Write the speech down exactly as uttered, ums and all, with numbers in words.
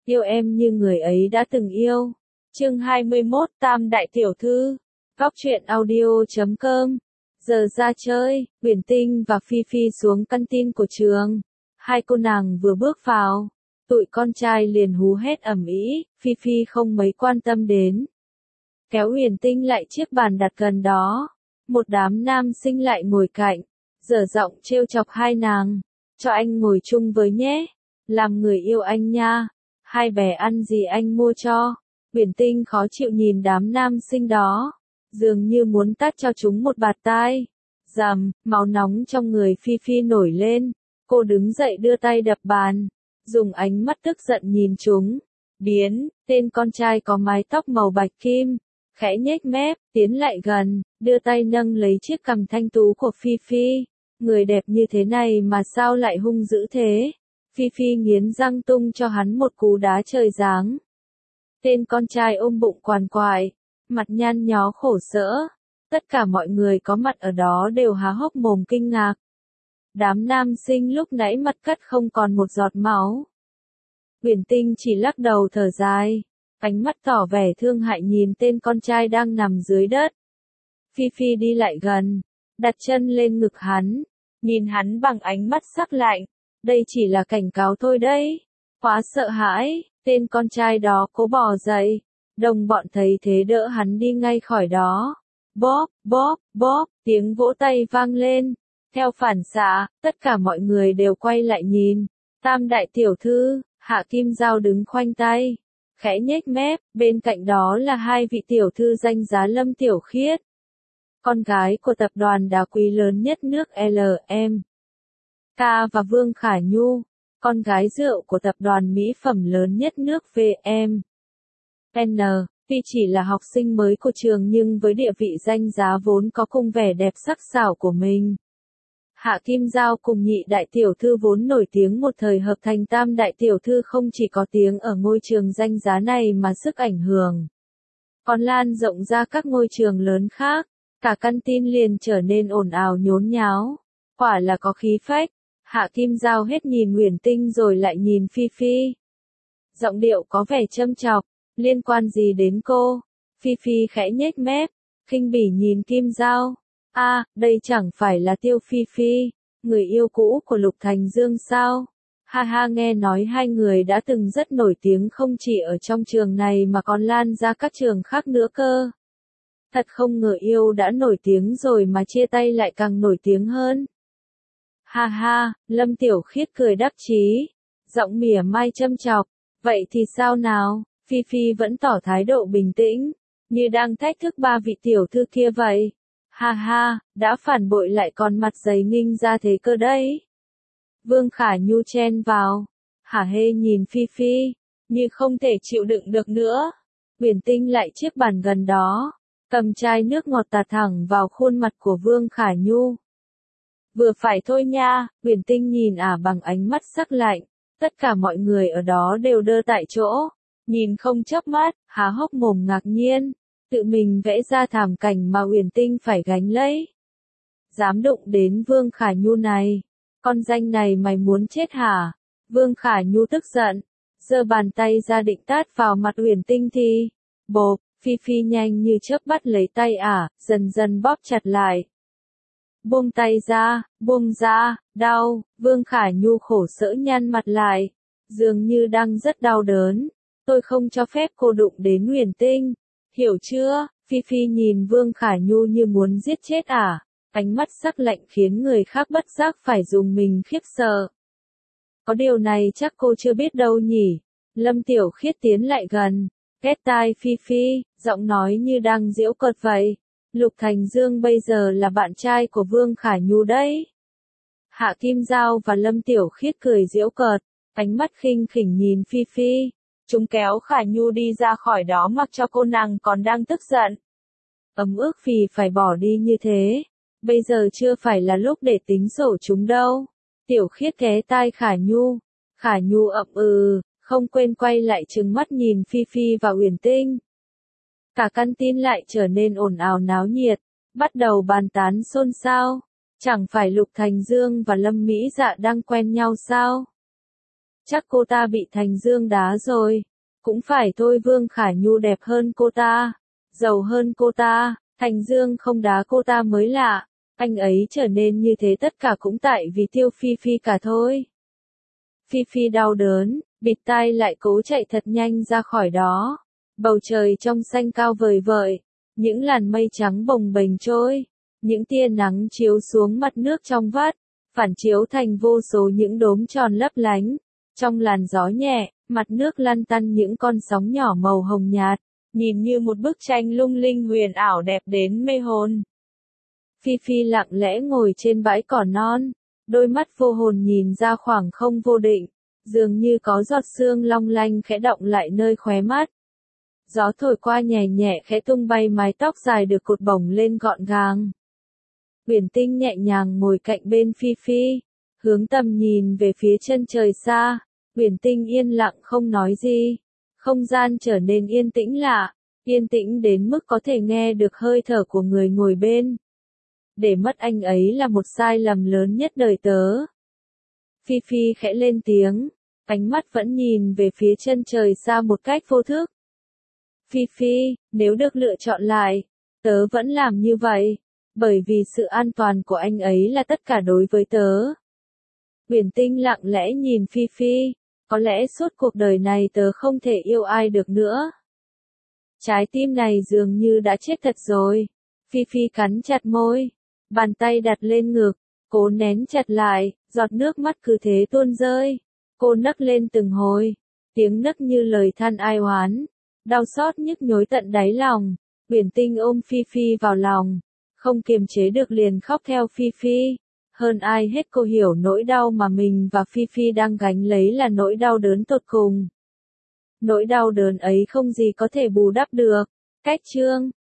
yêu em như người ấy đã từng yêu. Chương hai mươi mốt Tam Đại Tiểu Thư. Góc truyện audio chấm com. Giờ ra chơi, Uyển Tinh và Phi Phi xuống căn tin của trường. Hai cô nàng vừa bước vào, tụi con trai liền hú hét ầm ĩ, Phi Phi không mấy quan tâm đến. Kéo Uyển Tinh lại chiếc bàn đặt gần đó. Một đám nam sinh lại ngồi cạnh, dở giọng trêu chọc hai nàng. Cho anh ngồi chung với nhé, làm người yêu anh nha. Hai bé ăn gì anh mua cho. Uyển Tinh khó chịu nhìn đám nam sinh đó, dường như muốn tát cho chúng một bạt tai. Rầm, máu nóng trong người Phi Phi nổi lên, cô đứng dậy đưa tay đập bàn, dùng ánh mắt tức giận nhìn chúng. Biến, tên con trai có mái tóc màu bạch kim, khẽ nhếch mép, tiến lại gần, đưa tay nâng lấy chiếc cằm thanh tú của Phi Phi. Người đẹp như thế này mà sao lại hung dữ thế? Phi Phi nghiến răng tung cho hắn một cú đá trời giáng. Tên con trai ôm bụng quằn quại, mặt nhăn nhó khổ sở. Tất cả mọi người có mặt ở đó đều há hốc mồm kinh ngạc. Đám nam sinh lúc nãy mặt cắt không còn một giọt máu. Uyển Tinh chỉ lắc đầu thở dài, ánh mắt tỏ vẻ thương hại nhìn tên con trai đang nằm dưới đất. Phi Phi đi lại gần, đặt chân lên ngực hắn, nhìn hắn bằng ánh mắt sắc lạnh. Đây chỉ là cảnh cáo thôi đấy. Quá sợ hãi, tên con trai đó cố bò dậy. Đồng bọn thấy thế đỡ hắn đi ngay khỏi đó. Bóp, bóp, bóp, tiếng vỗ tay vang lên. Theo phản xạ, tất cả mọi người đều quay lại nhìn. Tam đại tiểu thư, Hạ Kim Giao đứng khoanh tay, khẽ nhếch mép, bên cạnh đó là hai vị tiểu thư danh giá Lâm Tiểu Khiết, con gái của tập đoàn đá quý lớn nhất nước lờ em ca, và Vương Khả Nhu, con gái rượu của tập đoàn mỹ phẩm lớn nhất nước vê em en. Tuy chỉ là học sinh mới của trường nhưng với địa vị danh giá vốn có cùng vẻ đẹp sắc sảo của mình. Hạ Kim Giao cùng nhị đại tiểu thư vốn nổi tiếng một thời hợp thành tam đại tiểu thư, không chỉ có tiếng ở ngôi trường danh giá này mà sức ảnh hưởng còn lan rộng ra các ngôi trường lớn khác. Cả căn tin liền trở nên ồn ào nhốn nháo. Quả là có khí phách. Hạ Kim Giao hết nhìn Uyển Tinh rồi lại nhìn Phi Phi. Giọng điệu có vẻ châm chọc, liên quan gì đến cô? Phi Phi khẽ nhếch mép, khinh bỉ nhìn Kim Giao. A, à, đây chẳng phải là Tiêu Phi Phi, người yêu cũ của Lục Thành Dương sao? Ha ha, nghe nói hai người đã từng rất nổi tiếng không chỉ ở trong trường này mà còn lan ra các trường khác nữa cơ. Thật không ngờ yêu đã nổi tiếng rồi mà chia tay lại càng nổi tiếng hơn. Ha ha, Lâm Tiểu Khiết cười đắc chí, giọng mỉa mai châm chọc. Vậy thì sao nào? Phi Phi vẫn tỏ thái độ bình tĩnh, như đang thách thức ba vị tiểu thư kia vậy. Ha ha, đã phản bội lại còn mặt dày nghinh ra thế cơ đấy. Vương Khả Nhu chen vào, hả hê nhìn Phi Phi, như không thể chịu đựng được nữa. Uyển Tinh lại chiếc bàn gần đó, cầm chai nước ngọt tạt thẳng vào khuôn mặt của Vương Khả Nhu. Vừa phải thôi nha, Uyển Tinh nhìn ả bằng ánh mắt sắc lạnh. Tất cả mọi người ở đó đều đơ tại chỗ, nhìn không chớp mắt, há hốc mồm ngạc nhiên. Tự mình vẽ ra thảm cảnh mà Uyển Tinh phải gánh lấy. Dám đụng đến Vương Khả Nhu này, con danh này mày muốn chết hả? Vương Khả Nhu tức giận, giơ bàn tay ra định tát vào mặt Uyển Tinh thì, bộp, Phi Phi nhanh như chớp bắt lấy tay ả, dần dần bóp chặt lại. Buông tay ra, buông ra, đau. Vương Khả Nhu khổ sở nhăn mặt lại, dường như đang rất đau đớn. Tôi không cho phép cô đụng đến Uyển Tinh, hiểu chưa? Phi Phi nhìn Vương Khả Nhu như muốn giết chết ả, à. Ánh mắt sắc lạnh khiến người khác bất giác phải dùng mình khiếp sợ. Có điều này chắc cô chưa biết đâu nhỉ? Lâm Tiểu Khiết tiến lại gần, ghét tai Phi Phi, giọng nói như đang giễu cợt vậy. Lục Thành Dương bây giờ là bạn trai của Vương Khả Nhu đấy. Hạ Kim Giao và Lâm Tiểu Khiết cười giễu cợt, ánh mắt khinh khỉnh nhìn Phi Phi. Chúng kéo Khả Nhu đi ra khỏi đó mặc cho cô nàng còn đang tức giận. Ấm ức vì phải bỏ đi như thế. Bây giờ chưa phải là lúc để tính sổ chúng đâu. Tiểu Khiết ghé tai Khả Nhu. Khả Nhu ậm ừ, không quên quay lại trừng mắt nhìn Phi Phi và Uyển Tinh. Cả căn tin lại trở nên ồn ào náo nhiệt, bắt đầu bàn tán xôn xao. Chẳng phải Lục Thành Dương và Lâm Mỹ Dạ đang quen nhau sao? Chắc cô ta bị Thành Dương đá rồi. Cũng phải thôi, Vương Khả Nhu đẹp hơn cô ta, giàu hơn cô ta, Thành Dương không đá cô ta mới lạ. Anh ấy trở nên như thế tất cả cũng tại vì Tiêu Phi Phi cả thôi. Phi Phi đau đớn, bịt tai lại cố chạy thật nhanh ra khỏi đó. Bầu trời trong xanh cao vời vợi, những làn mây trắng bồng bềnh trôi, những tia nắng chiếu xuống mặt nước trong vắt, phản chiếu thành vô số những đốm tròn lấp lánh. Trong làn gió nhẹ, mặt nước lăn tăn những con sóng nhỏ màu hồng nhạt, nhìn như một bức tranh lung linh huyền ảo đẹp đến mê hồn. Phi Phi lặng lẽ ngồi trên bãi cỏ non, đôi mắt vô hồn nhìn ra khoảng không vô định, dường như có giọt sương long lanh khẽ động lại nơi khóe mắt. Gió thổi qua nhẹ nhẹ khẽ tung bay mái tóc dài được cột bổng lên gọn gàng. Uyển Tinh nhẹ nhàng ngồi cạnh bên Phi Phi, hướng tầm nhìn về phía chân trời xa. Uyển Tinh yên lặng không nói gì. Không gian trở nên yên tĩnh lạ, yên tĩnh đến mức có thể nghe được hơi thở của người ngồi bên. Để mất anh ấy là một sai lầm lớn nhất đời tớ. Phi Phi khẽ lên tiếng, ánh mắt vẫn nhìn về phía chân trời xa một cách vô thức. Phi Phi, nếu được lựa chọn lại, tớ vẫn làm như vậy, bởi vì sự an toàn của anh ấy là tất cả đối với tớ. Uyển Tinh lặng lẽ nhìn Phi Phi, có lẽ suốt cuộc đời này tớ không thể yêu ai được nữa. Trái tim này dường như đã chết thật rồi. Phi Phi cắn chặt môi, bàn tay đặt lên ngực, cố nén chặt lại, giọt nước mắt cứ thế tuôn rơi. Cô nấc lên từng hồi, tiếng nấc như lời than ai oán, đau xót nhức nhối tận đáy lòng. Uyển Tinh ôm Phi Phi vào lòng, không kiềm chế được liền khóc theo Phi Phi. Hơn ai hết cô hiểu nỗi đau mà mình và Phi Phi đang gánh lấy là nỗi đau đớn tột cùng. Nỗi đau đớn ấy không gì có thể bù đắp được. Cách chương